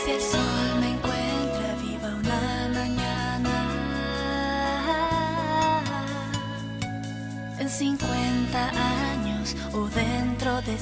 Si el sol me encuentra viva una mañana, en 50 años o dentro de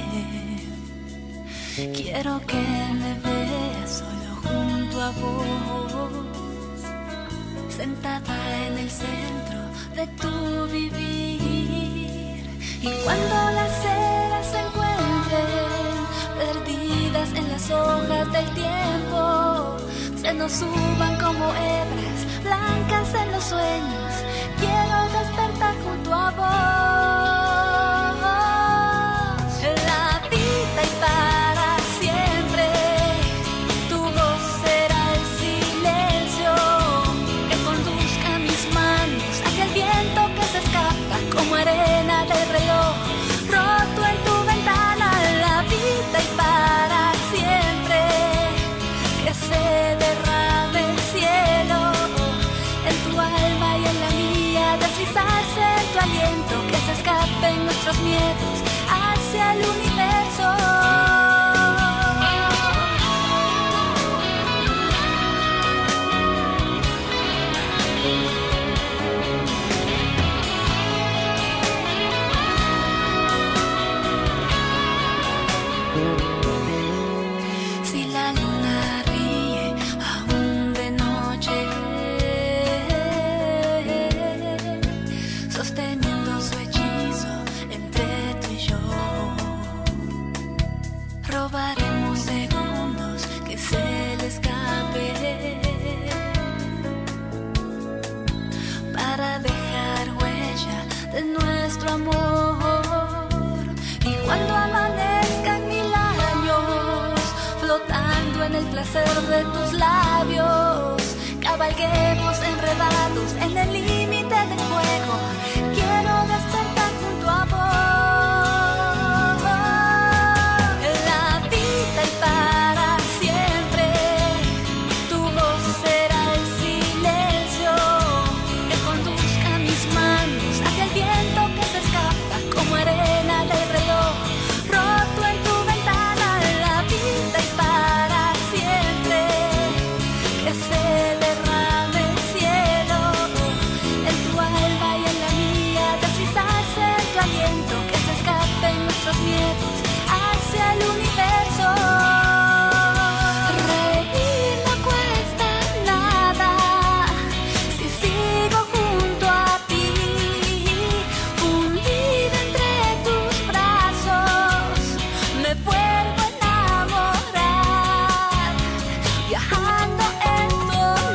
100, quiero que me veas solo junto a vos, sentada en el centro de tu vivir. Y cuando las eras se encuentren perdidas en las hojas del tiempo, se nos suban como hebras blancas en los sueños, quiero despertar junto a vos. La vida y para siempre, tu voz será el silencio que conduzca mis manos hacia el viento que se escapa como arena del reloj roto en tu ventana. La vida y para siempre, que se derrame el cielo en tu alma y en la mía, deslizarse en tu aliento, que se escapen nuestros miedos hacia el universo. Si la luna ríe aún de noche, sosteniendo su hechizo entre tú y yo, robaremos segundos que se le escape para dejar huella de nuestro amor. Y cuando amanezcan 1000 años flotando en el placer de tus labios, cabalguemos enredados en el límite del fuego, quiero despertar junto a vos. La vida y para siempre, tu voz será el silencio que conduzca mis manos hacia el viento que se escapa como arena del reloj roto en tu ventana. La vida y para siempre, que se derrame el cielo en tu alma y en la mía, deslizarse en tu aliento, que se escapen nuestros miedos hacia el universo. Reír no cuesta nada si sigo junto a ti, fundida entre tus brazos, me vuelvo a enamorar, viajando en tu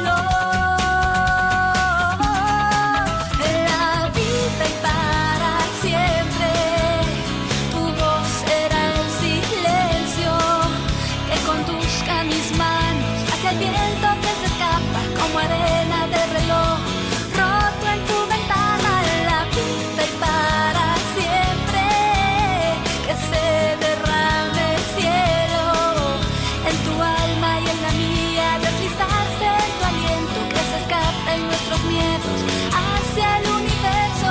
olor. La vida y para siempre, tu voz será el silencio que conduzca mis manos hacia el viento que se escapa como arena del reloj roto en tu ventana. La vida y para siempre, que se derrame el cielo en tu alma y en la mía, deslizarse en tu aliento, que se escapen nuestros miedos hacia el universo.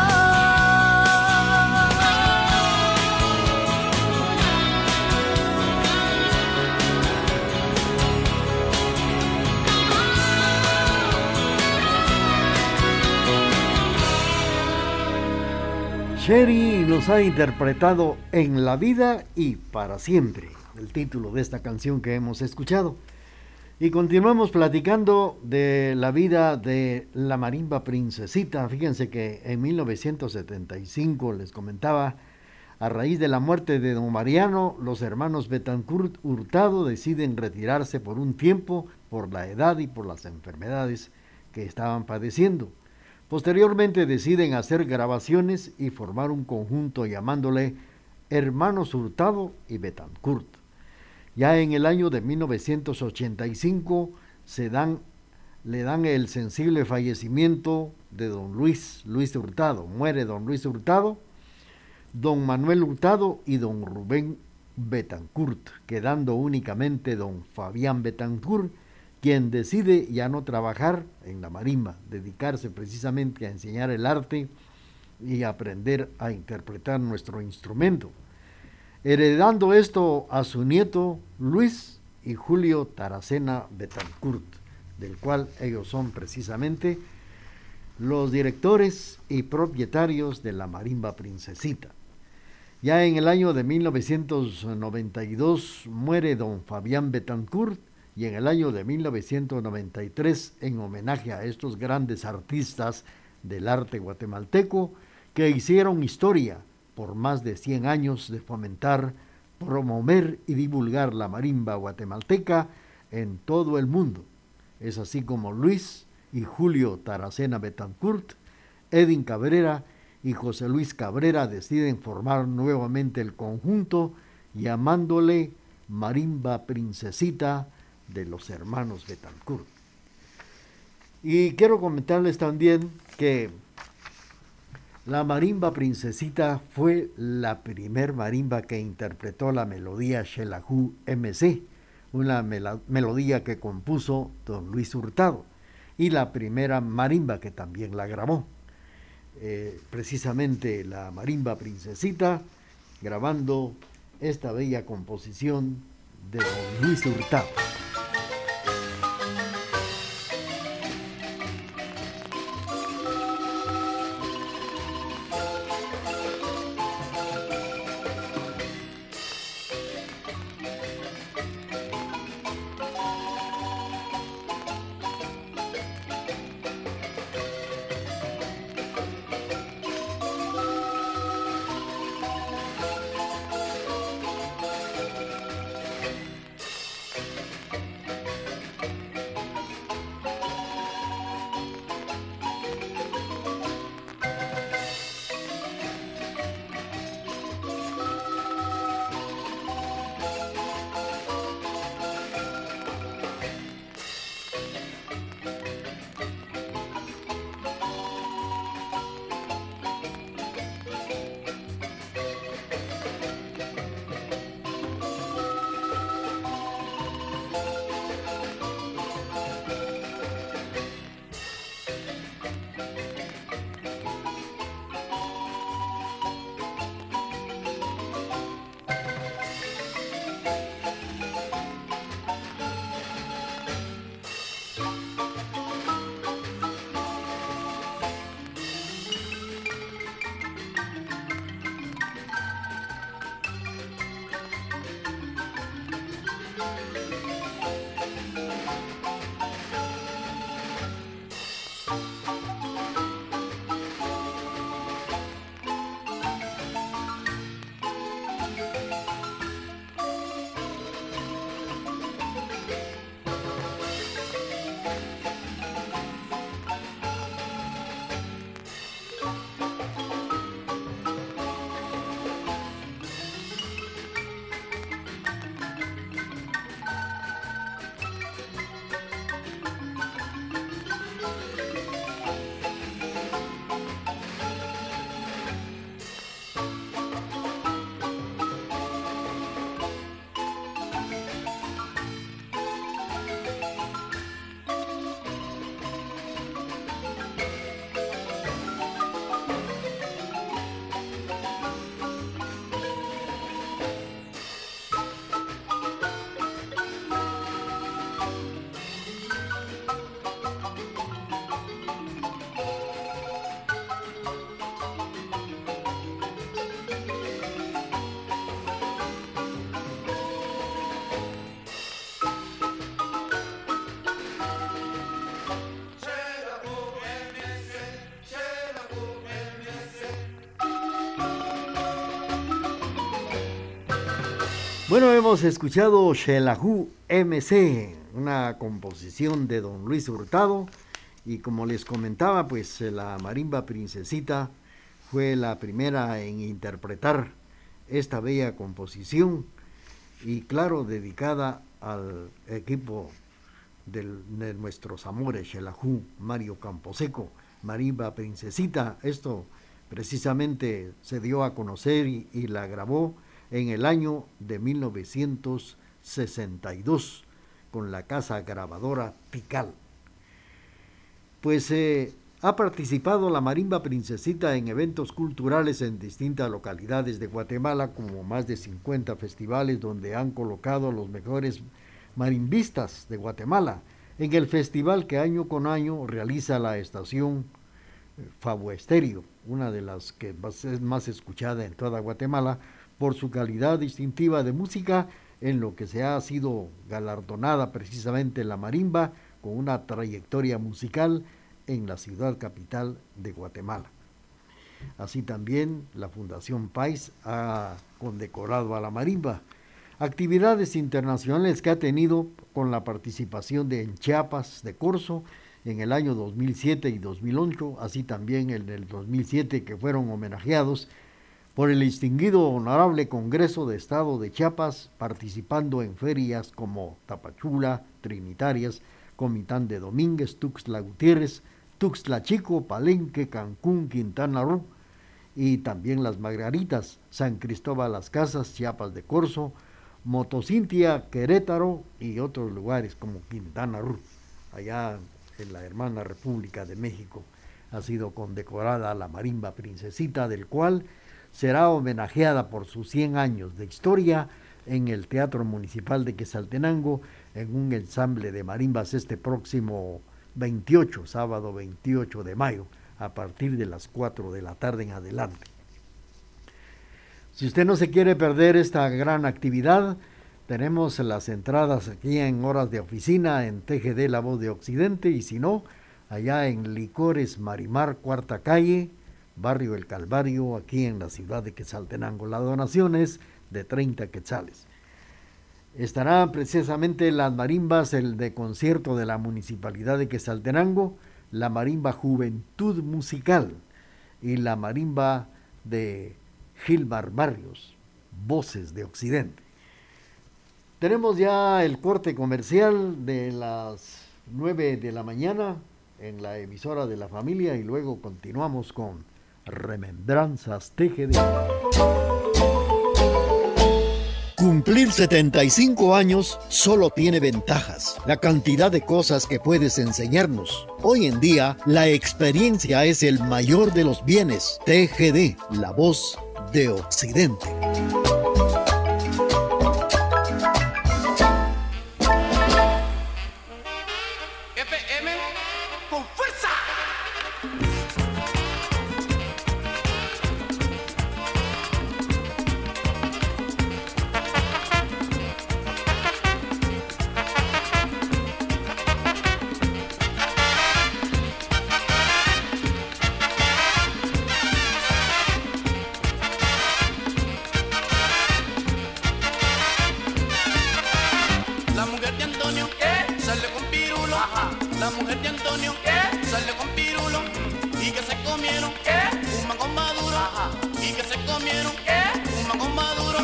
Sherry nos ha interpretado En la vida y para siempre, el título de esta canción que hemos escuchado. Y continuamos platicando de la vida de la marimba Princesita. Fíjense que en 1975, les comentaba, a raíz de la muerte de don Mariano, los hermanos Betancourt Hurtado deciden retirarse por un tiempo por la edad y por las enfermedades que estaban padeciendo. Posteriormente deciden hacer grabaciones y formar un conjunto llamándole Hermanos Hurtado y Betancourt. Ya en el año de 1985 le dan el sensible fallecimiento de don Luis Hurtado. Muere don Luis Hurtado, don Manuel Hurtado y don Rubén Betancourt, quedando únicamente don Fabián Betancourt, quien decide ya no trabajar en la marimba, dedicarse precisamente a enseñar el arte y aprender a interpretar nuestro instrumento. Heredando esto a su nieto Luis, y Julio Taracena Betancourt, del cual ellos son precisamente los directores y propietarios de la Marimba Princesita. Ya en el año de 1992 muere don Fabián Betancourt, y en el año de 1993, en homenaje a estos grandes artistas del arte guatemalteco que hicieron historia por más de 100 años de fomentar, promover y divulgar la marimba guatemalteca en todo el mundo. Es así como Luis y Julio Taracena Betancourt, Edwin Cabrera y José Luis Cabrera deciden formar nuevamente el conjunto llamándole Marimba Princesita de los hermanos Betancourt. Y quiero comentarles también que la Marimba Princesita fue la primer marimba que interpretó la melodía Xelajú MC, una melodía que compuso don Luis Hurtado, y la primera marimba que también la grabó. Precisamente la Marimba Princesita, grabando esta bella composición de don Luis Hurtado. Bueno, hemos escuchado Xelajú MC, una composición de don Luis Hurtado, y como les comentaba, pues la Marimba Princesita fue la primera en interpretar esta bella composición, y claro, dedicada al equipo de nuestros amores, Xelajú, Mario Camposeco, Marimba Princesita. Esto precisamente se dio a conocer y la grabó en el año de 1962 con la casa grabadora Tikal. Pues ha participado la Marimba Princesita en eventos culturales en distintas localidades de Guatemala, como más de 50 festivales donde han colocado los mejores marimbistas de Guatemala en el festival que año con año realiza la estación Fabo Estéreo, una de las que es más escuchada en toda Guatemala por su calidad distintiva de música, en lo que se ha sido galardonada precisamente la marimba con una trayectoria musical en la ciudad capital de Guatemala. Así también la Fundación Pais ha condecorado a la marimba. Actividades internacionales que ha tenido con la participación de en Chiapas de Corzo en el año 2007 y 2008, así también en el 2007, que fueron homenajeados por el distinguido Honorable Congreso de Estado de Chiapas, participando en ferias como Tapachula, Trinitarias, Comitán de Domínguez, Tuxtla Gutiérrez, Tuxtla Chico, Palenque, Cancún, Quintana Roo, y también Las Margaritas, San Cristóbal Las Casas, Chiapas de Corzo, Motocintia, Querétaro y otros lugares como Quintana Roo. Allá en la hermana República de México ha sido condecorada la marimba Princesita, del cual será homenajeada por sus 100 años de historia en el Teatro Municipal de Quetzaltenango en un ensamble de marimbas este próximo 28, sábado 28 de mayo, a partir de las 4 de la tarde en adelante. Si usted no se quiere perder esta gran actividad, tenemos las entradas aquí en horas de oficina en TGD La Voz de Occidente, y si no, allá en Licores Marimar, Cuarta Calle, Barrio El Calvario, aquí en la ciudad de Quetzaltenango. La donación es de 30 quetzales. Estarán precisamente las marimbas, el de concierto de la Municipalidad de Quetzaltenango, la marimba Juventud Musical y la marimba de Gilmar Barrios, Voces de Occidente. Tenemos ya el corte comercial de las 9 de la mañana en la emisora de la familia, y luego continuamos con Remembranzas TGD. Cumplir 75 años solo tiene ventajas. La cantidad de cosas que puedes enseñarnos. Hoy en día, la experiencia es el mayor de los bienes. TGD, La Voz de Occidente. FM con fuerza. La mujer de Antonio, ¿qué? Sale con pirulo. Ajá. La mujer de Antonio, ¿qué? Sale con pirulo. Y que se comieron, ¿qué? Un mango maduro. Ajá. Y que se comieron, ¿qué? Un mango maduro.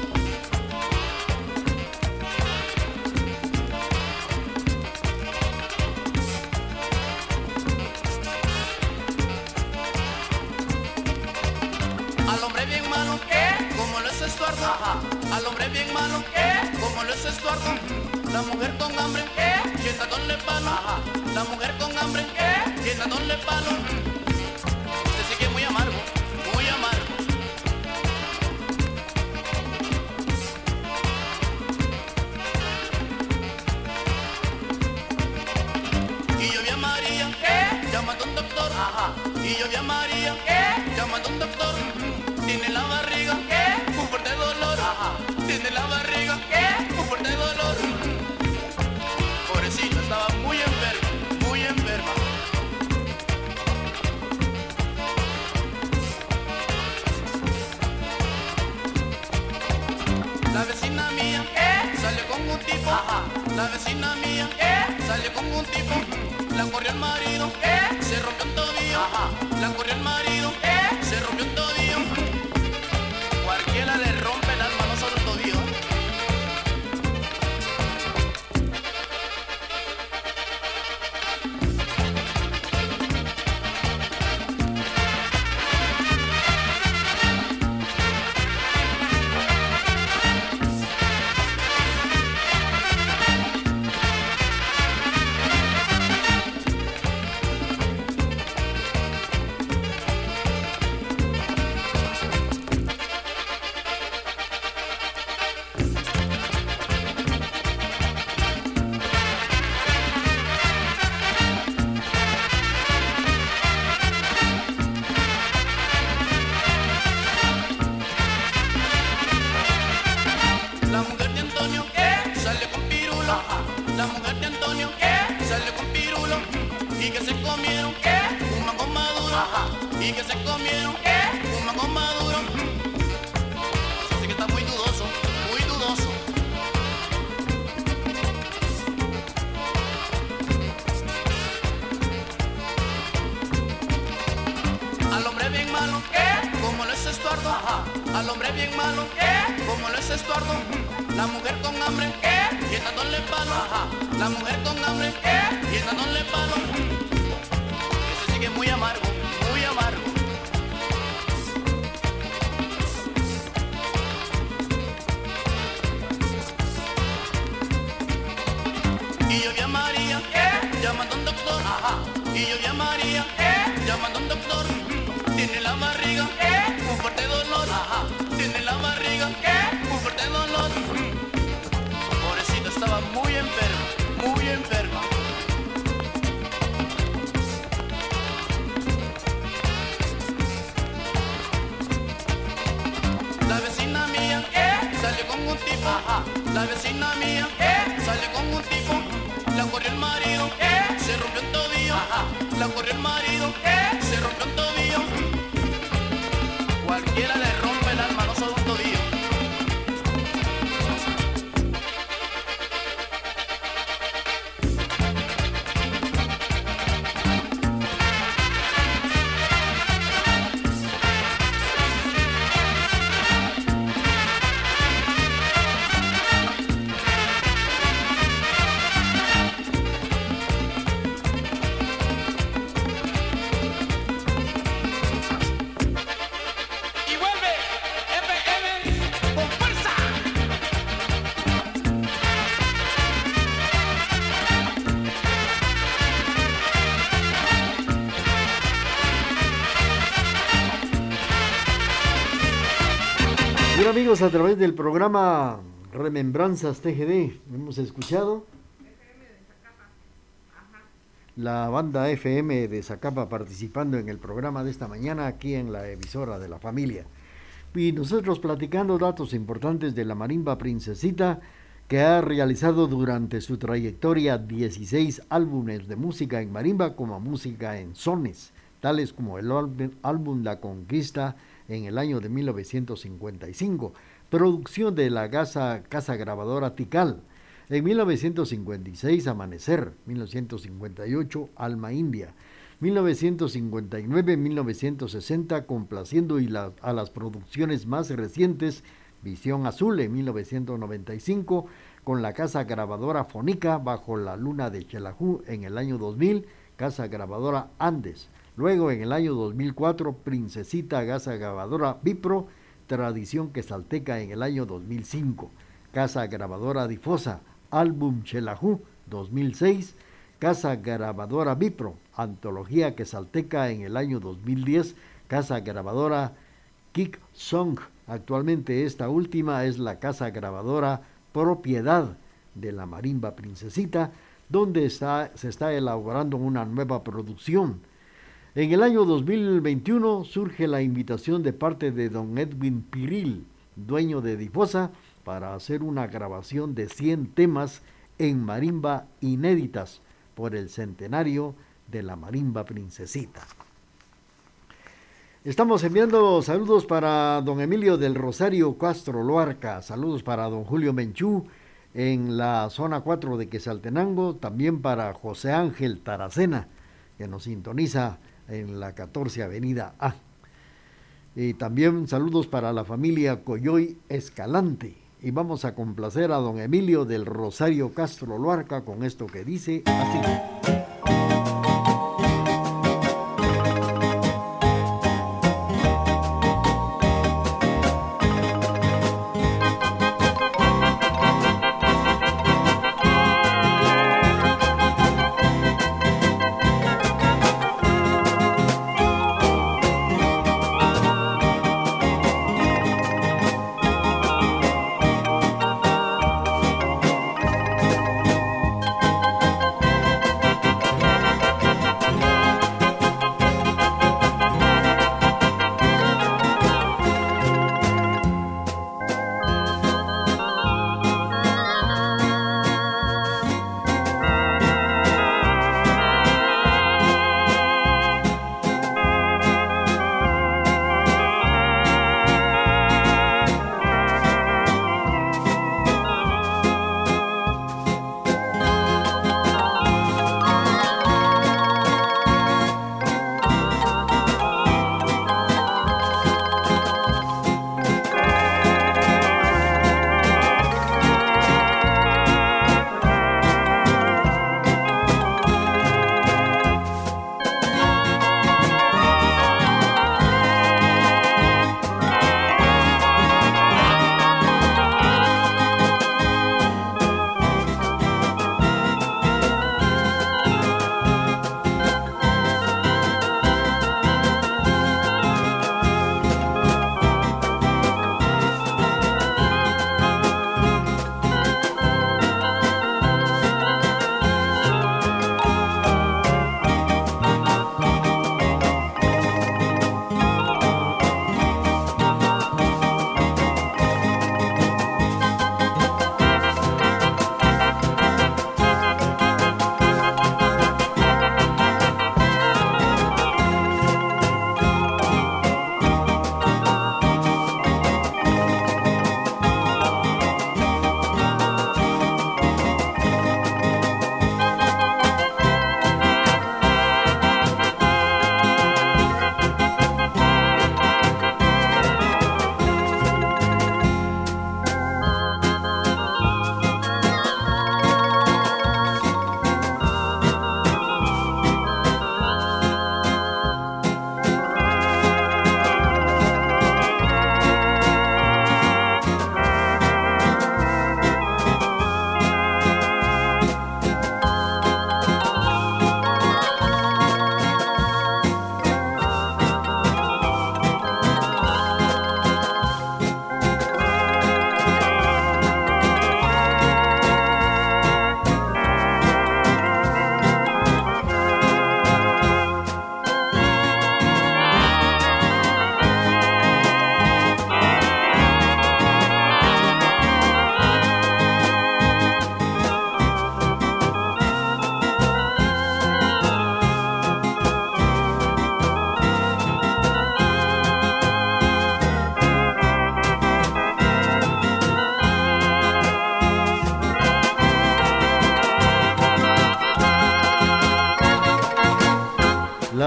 Al hombre bien malo, ¿qué? Como lo es Estuardo. Ajá. Al hombre bien malo, ¿qué? Como lo es Estuardo. La mujer con hambre, ¿qué? Que dadonle palo. Ajá. La mujer con hambre, ¿qué? Que dadonle palo. Este sí que es muy amargo, muy amargo. Y yo vi a María, ¿qué? Llamando a un doctor. Ajá. Y yo vi a María, ¿qué? Llamando a un doctor. Tiene la barriga, ¿qué? Un fuerte dolor. Ajá. Tiene la barriga, ¿qué? Un fuerte dolor. Pobrecita, estaba muy enferma, muy enferma. La vecina mía, ¿qué? Salió con un tipo. Ajá. La vecina mía, ¿qué? Salió con un tipo. La corrió el marido, ¿qué? Se rompió un tobillo. Ajá. La corrió el marido, ¿qué? Se rompió un tobillo. Cualquiera le rompe las manos sobre un tobillo. la mujer de Antonio, ¿qué? Salió con Pirulo, y que se comieron, ¿qué? Un mango maduro, y que se comieron, ¿qué? Un mango maduro. Eso sí que está muy dudoso, muy dudoso. Al hombre bien malo, ¿qué? Como lo es Estuardo, al hombre bien malo, ¿qué? Como lo es Estuardo. La mujer con hambre, ¿qué? Y dándole palo, la mujer con hambre, ¿qué? Y dándole palo. Ese sí que es muy amargo, muy amargo. Y yo vi a María, ¿qué? Llamando a un doctor, y yo vi a María, ¿qué? Llamando a un doctor. Tiene la barriga, ¿qué? Un fuerte dolor, tiene la barriga, ¿qué? Un fuerte dolor. Pobrecito, estaba muy enfermo, muy enferma. La vecina mía, ¿qué? Salió con un tipo, la vecina mía, ¿qué? Salió con un tipo, la corrió el marido, ¿qué? Se rompió un tobillo, la corrió el marido, ¿qué? Se rompió un tobillo. Cualquiera le rompe el alma, no solo un tobillo. Bien amigos, a través del programa Remembranzas TGD hemos escuchado la banda FM de Zacapa participando en el programa de esta mañana aquí en la emisora de la familia. Y nosotros platicando datos importantes de la marimba Princesita, que ha realizado durante su trayectoria 16 álbumes de música en marimba como música en sones, tales como el álbum La Conquista en el año de 1955, producción de la casa grabadora Tikal. En 1956, Amanecer, 1958, Alma India, 1959, 1960, complaciendo a las producciones más recientes, Visión Azul en 1995, con la casa grabadora Fonica, Bajo la Luna de Xelajú en el año 2000, casa grabadora Andes. Luego, en el año 2004, Princesita, casa grabadora Vipro, Tradición Quesalteca en el año 2005, casa grabadora Difosa, álbum Xelajú 2006, casa grabadora Vipro, Antología Quesalteca en el año 2010, casa grabadora Kick Song. Actualmente esta última es la casa grabadora propiedad de la marimba Princesita, donde se está elaborando una nueva producción. En el año 2021 surge la invitación de parte de don Edwin Piril, dueño de Difosa, para hacer una grabación de 100 temas en marimba inéditas por el centenario de la marimba Princesita. Estamos enviando saludos para don Emilio del Rosario Castro Loarca, saludos para don Julio Menchú en la zona 4 de Quetzaltenango, también para José Ángel Taracena, que nos sintoniza en la 14 Avenida A. Y también saludos para la familia Coyoy Escalante. Y vamos a complacer a don Emilio del Rosario Castro Loarca con esto que dice así.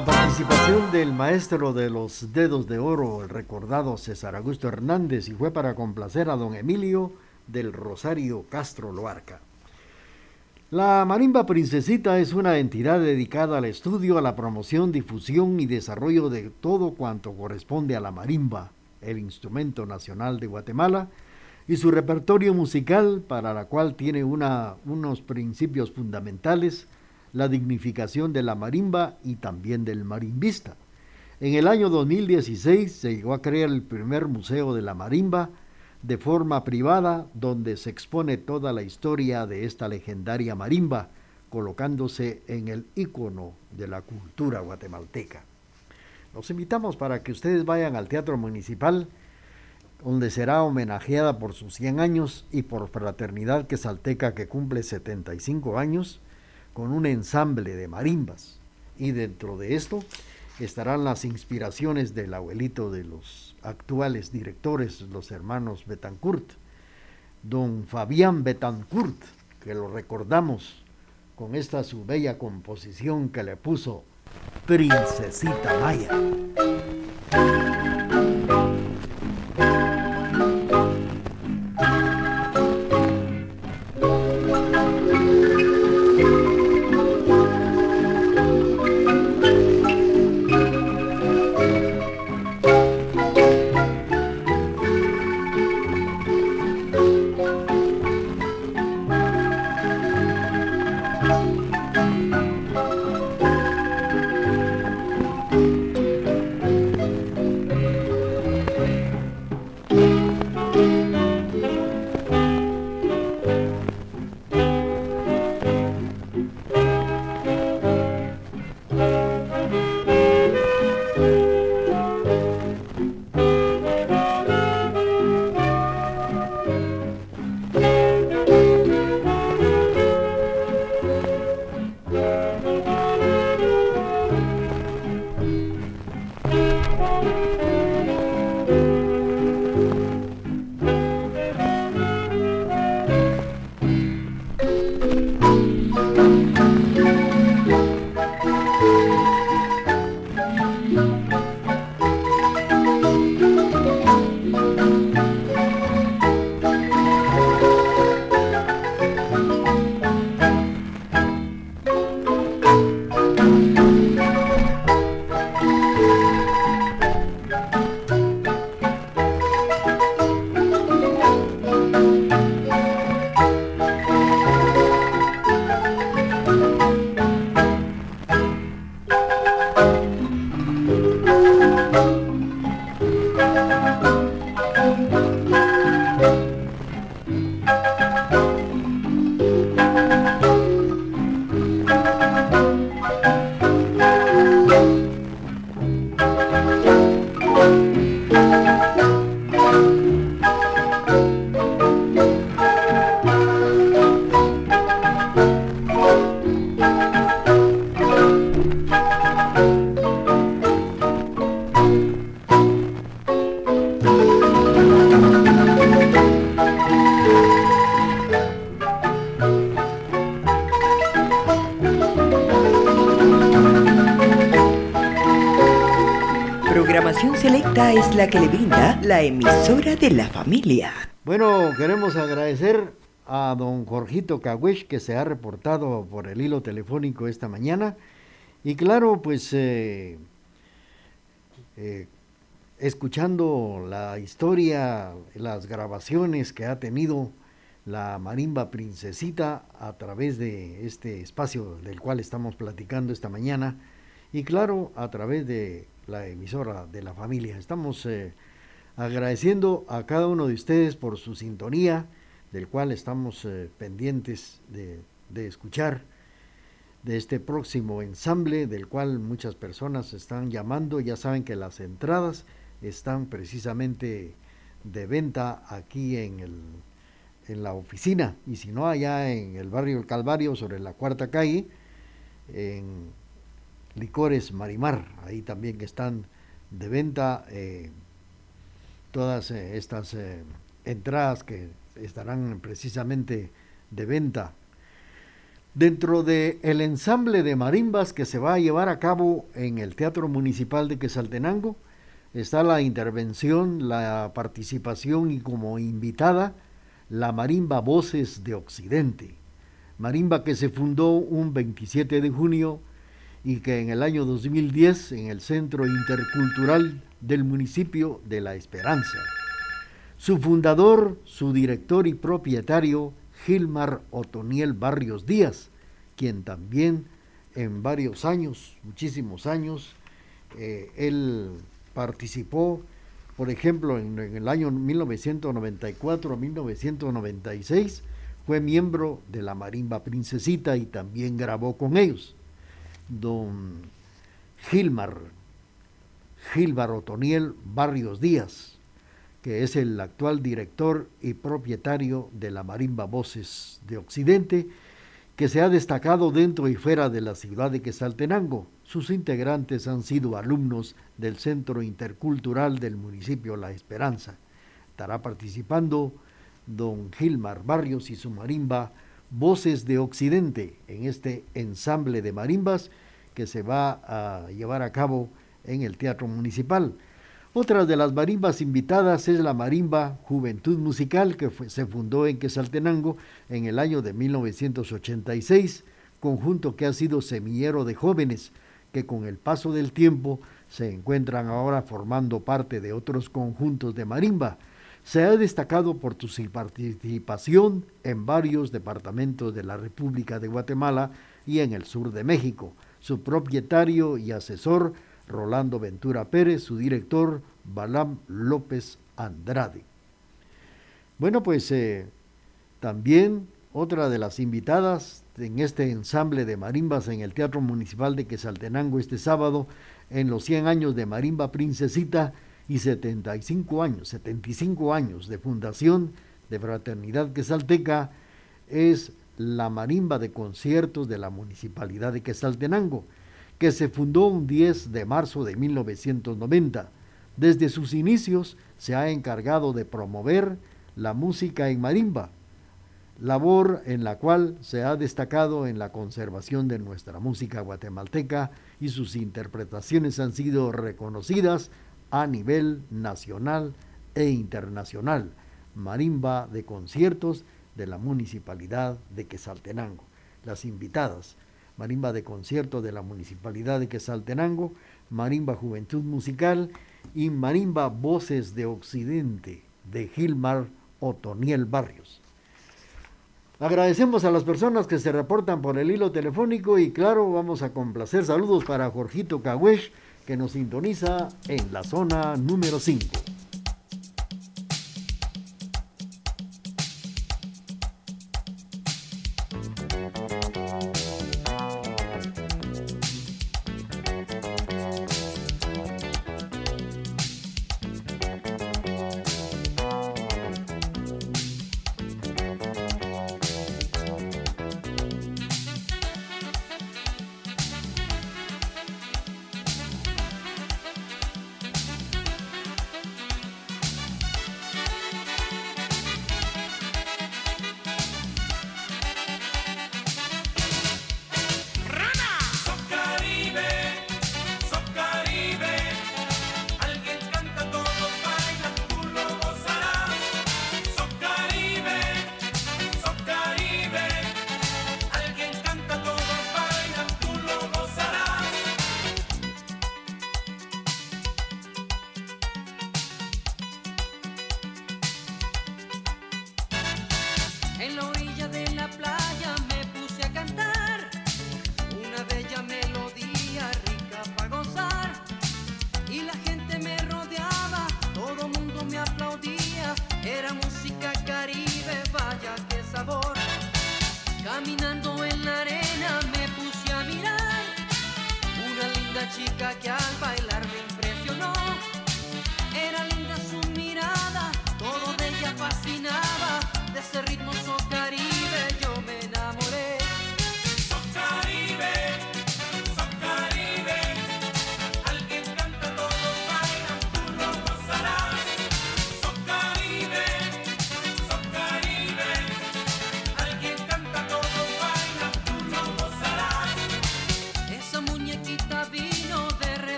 la participación del maestro de los dedos de oro, el recordado César Augusto Hernández, y fue para complacer a don Emilio del Rosario Castro Loarca. La Marimba Princesita es una entidad dedicada al estudio, a la promoción, difusión y desarrollo de todo cuanto corresponde a la marimba, el instrumento nacional de Guatemala, y su repertorio musical, para la cual tiene unos principios fundamentales: la dignificación de la marimba y también del marimbista. En el año 2016 se llegó a crear el primer museo de la marimba de forma privada, donde se expone toda la historia de esta legendaria marimba, colocándose en el ícono de la cultura guatemalteca. Los invitamos para que ustedes vayan al Teatro Municipal, donde será homenajeada por sus 100 años y por Fraternidad Quesalteca, que cumple 75 años, con un ensamble de marimbas. Y dentro de esto estarán las inspiraciones del abuelito de los actuales directores, los hermanos Betancourt, don Fabián Betancourt, que lo recordamos con esta su bella composición que le puso Princesita Maya. Programación selecta es la que le brinda la emisora de la familia. Bueno, queremos agradecer a don Jorgito Cahuech, que se ha reportado por el hilo telefónico esta mañana. Y claro, pues escuchando la historia, las grabaciones que ha tenido la Marimba Princesita a través de este espacio del cual estamos platicando esta mañana, y claro, a través de la emisora de la familia. Estamos agradeciendo a cada uno de ustedes por su sintonía, del cual estamos pendientes de escuchar, de este próximo ensamble, del cual muchas personas están llamando. Ya saben que las entradas están precisamente de venta aquí en la oficina, y si no, allá en el barrio El Calvario, sobre la Cuarta Calle, en Licores Marimar. Ahí también están de venta todas estas entradas que estarán precisamente de venta. Dentro de el ensamble de marimbas que se va a llevar a cabo en el Teatro Municipal de Quetzaltenango, está la intervención, la participación y como invitada, la marimba Voces de Occidente. Marimba que se fundó un 27 de junio y que en el año 2010 en el Centro Intercultural del municipio de La Esperanza. Su fundador, su director y propietario, Gilmar Otoniel Barrios Díaz, quien también en varios años, muchísimos años, él participó, por ejemplo, en el año 1994 a 1996, fue miembro de la Marimba Princesita y también grabó con ellos. Don Gilmar Otoniel Barrios Díaz, que es el actual director y propietario de la Marimba Voces de Occidente, que se ha destacado dentro y fuera de la ciudad de Quetzaltenango. Sus integrantes han sido alumnos del Centro Intercultural del municipio La Esperanza. Estará participando don Gilmar Barrios y su marimba Voces de Occidente en este ensamble de marimbas que se va a llevar a cabo en el Teatro Municipal. Otra de las marimbas invitadas es la Marimba Juventud Musical, que se fundó en Quetzaltenango en el año de 1986, conjunto que ha sido semillero de jóvenes que con el paso del tiempo se encuentran ahora formando parte de otros conjuntos de marimba. Se ha destacado por su participación en varios departamentos de la República de Guatemala y en el sur de México. Su propietario y asesor, Rolando Ventura Pérez, su director, Balam López Andrade. Bueno, pues también otra de las invitadas en este ensamble de marimbas en el Teatro Municipal de Quetzaltenango este sábado, en los 100 años de Marimba Princesita y 75 años de fundación de Fraternidad Quetzalteca, es la Marimba de Conciertos de la Municipalidad de Quetzaltenango, que se fundó un 10 de marzo de 1990. Desde sus inicios se ha encargado de promover la música en marimba, labor en la cual se ha destacado en la conservación de nuestra música guatemalteca y sus interpretaciones han sido reconocidas a nivel nacional e internacional. Marimba de Conciertos de la Municipalidad de Quetzaltenango. Las invitadas: Marimba de Concierto de la Municipalidad de Quetzaltenango, Marimba Juventud Musical y Marimba Voces de Occidente de Gilmar Otoniel Barrios. Agradecemos a las personas que se reportan por el hilo telefónico y claro, vamos a complacer. Saludos para Jorgito Cahuesh, que nos sintoniza en la zona número 5.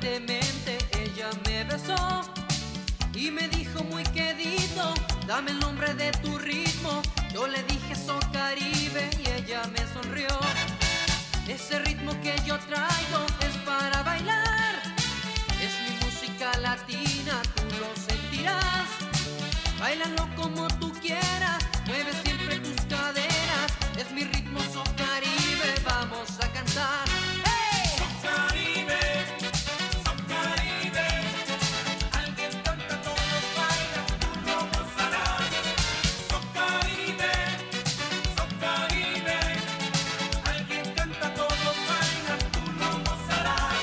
fuertemente ella me besó y me dijo muy querido, dame el nombre de tu ritmo. Yo le dije So Caribe y ella me sonrió. Ese ritmo que yo traigo es para bailar, es mi música latina, tú lo sentirás. Báilalo como tú quieras, mueve siempre tus caderas, es mi ritmo So Caribe, vamos a cantar. ¡Hey! So Caribe, So Caribe, alguien canta, todos bailan, tú lo gozarás. So Caribe, So Caribe, alguien canta, todos bailan, tú lo gozarás.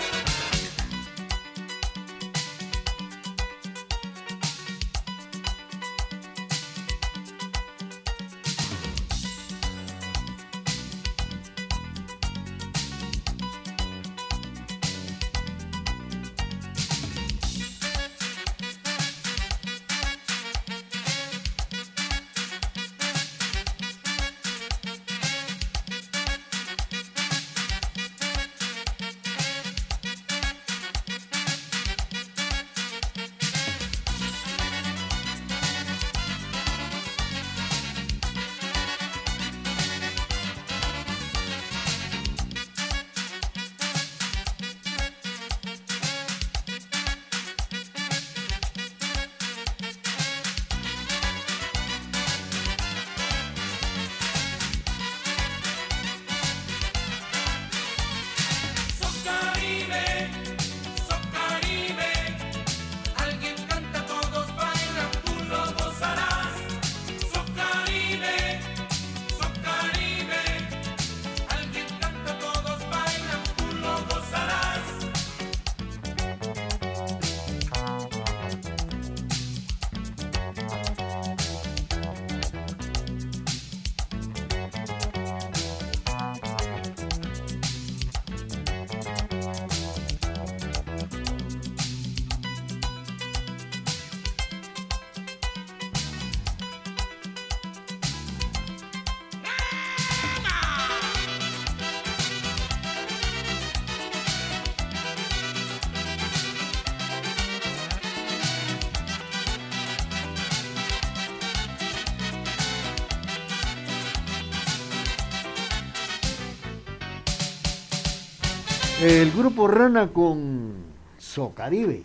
El grupo Rana con So Caribe.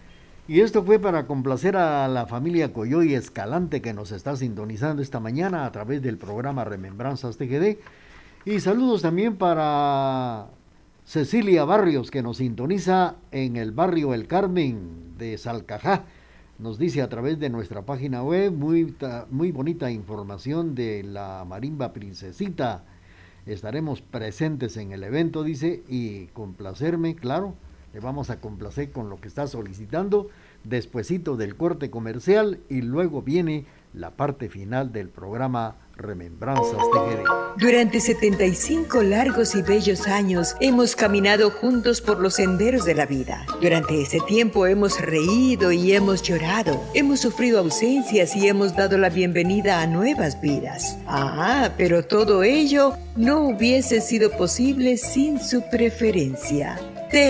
Y esto fue para complacer a la familia Coyoy Escalante que nos está sintonizando esta mañana a través del programa Remembranzas TGD. Y saludos también para Cecilia Barrios que nos sintoniza en el barrio El Carmen de Salcajá. Nos dice a través de nuestra página web muy bonita información de la marimba Princesita. Estaremos presentes en el evento, dice, y complacerme, claro, le vamos a complacer con lo que está solicitando, despuesito del corte comercial, y luego viene la parte final del programa Remembranzas TGD. Durante 75 largos y bellos años hemos caminado juntos por los senderos de la vida. Durante ese tiempo hemos reído y hemos llorado, hemos sufrido ausencias y hemos dado la bienvenida a nuevas vidas. Pero todo ello no hubiese sido posible sin su preferencia.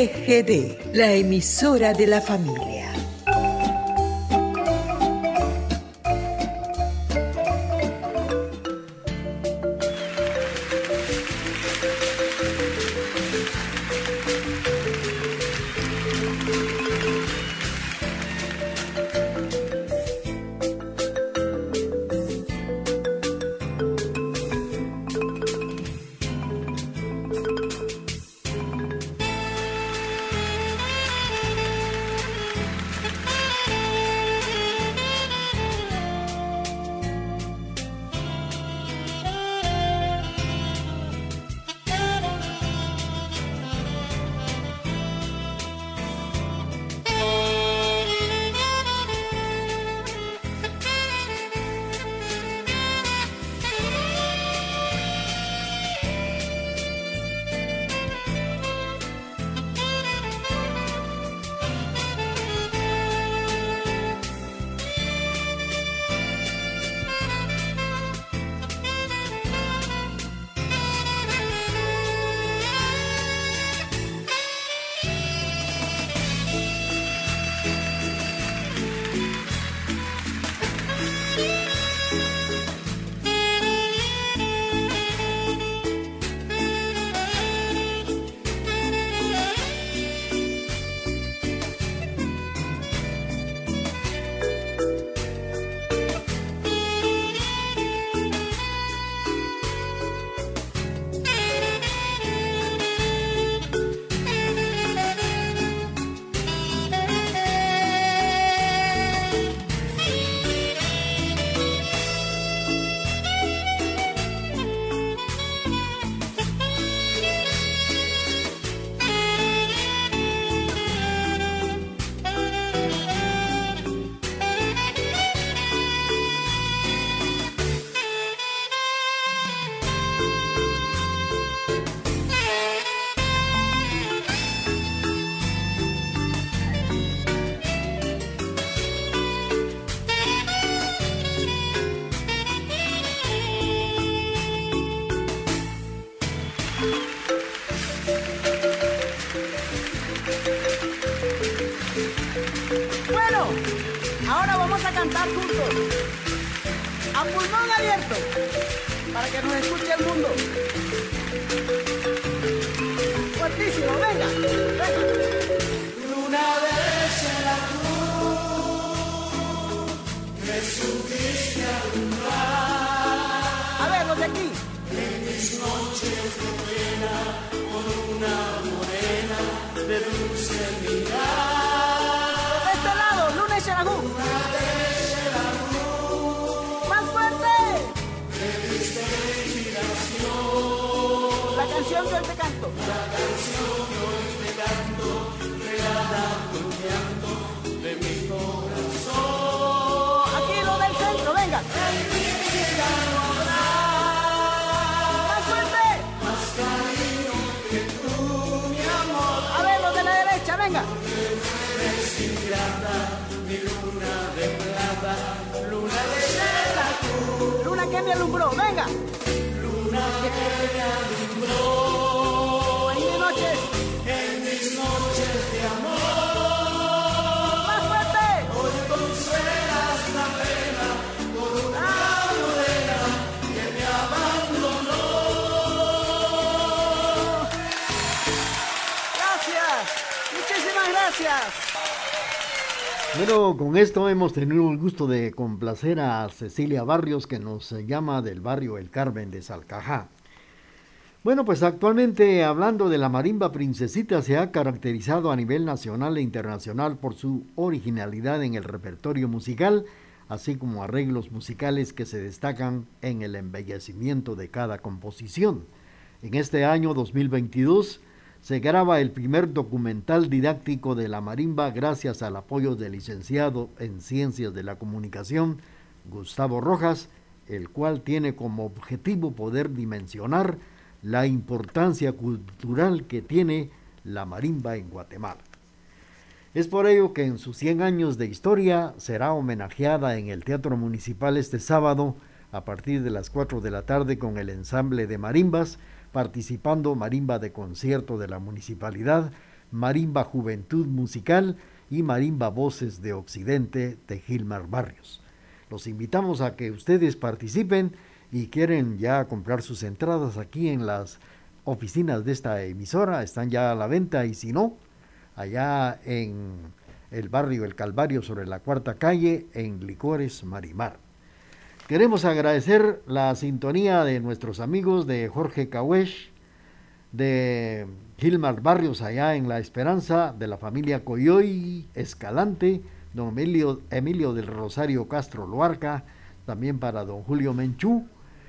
TGD, la emisora de la familia. cantar juntos, a pulmón abierto, para que nos escuche el mundo. Fuertísimo, venga, venga. Luna de Xelajú, que subiste a alumbrar. A ver, los de aquí. En mis noches de pena, con una morena de dulce mirar. De este lado, Luna de Xelajú. Luna de Xelajú, más fuerte. me diste inspiración. La canción que hoy te canto. La canción que hoy te canto, regala tu llanto de mi corazón. Aquí lo del centro, venga. En mi vida no habrá más fuerte. más cariño que tú, mi amor. A ver, los de la derecha, venga. Eres ingrata, mi luna de plata, luna de Xelajú. Luna que me alumbró, venga. Luna que me alumbró En mis noches. en mis noches de amor. Más fuerte. Hoy consuelas la pena por una morena que me abandonó. Gracias. Muchísimas gracias. Bueno, con esto hemos tenido el gusto de complacer a Cecilia Barrios, que nos llama del barrio El Carmen de Salcajá. Bueno, pues actualmente, hablando de la marimba Princesita, se ha caracterizado a nivel nacional e internacional por su originalidad en el repertorio musical, así como arreglos musicales que se destacan en el embellecimiento de cada composición. En este año 2022 se graba el primer documental didáctico de la marimba gracias al apoyo del licenciado en Ciencias de la Comunicación, Gustavo Rojas, el cual tiene como objetivo poder dimensionar la importancia cultural que tiene la marimba en Guatemala. Es por ello que en sus 100 años de historia será homenajeada en el Teatro Municipal este sábado a partir de las 4 de la tarde con el ensamble de marimbas, participando Marimba de Concierto de la Municipalidad, Marimba Juventud Musical y Marimba Voces de Occidente de Gilmar Barrios. Los invitamos a que ustedes participen y quieren ya comprar sus entradas aquí en las oficinas de esta emisora, están ya a la venta, y si no, allá en el barrio El Calvario sobre la Cuarta Calle en Licores Marimar. Queremos agradecer la sintonía de nuestros amigos de Jorge Cahuesh, de Gilmar Barrios allá en La Esperanza, de la familia Coyoy Escalante, don Emilio del Rosario Castro Loarca, también para don Julio Menchú,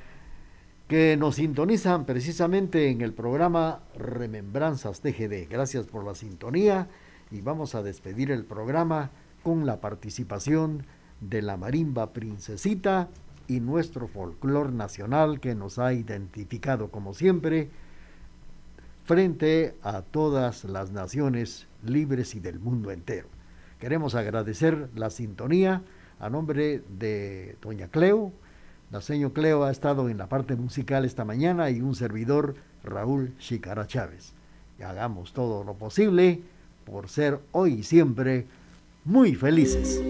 que nos sintonizan precisamente en el programa Remembranzas TGD. Gracias por la sintonía y vamos a despedir el programa con la participación de la marimba Princesita y nuestro folclor nacional que nos ha identificado como siempre frente a todas las naciones libres y del mundo entero. Queremos agradecer la sintonía a nombre de doña Cleo. La señora Cleo ha estado en la parte musical esta mañana y un servidor, Raúl Chicara Chávez. Y hagamos todo lo posible por ser hoy y siempre muy felices.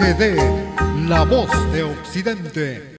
CD La Voz de Occidente.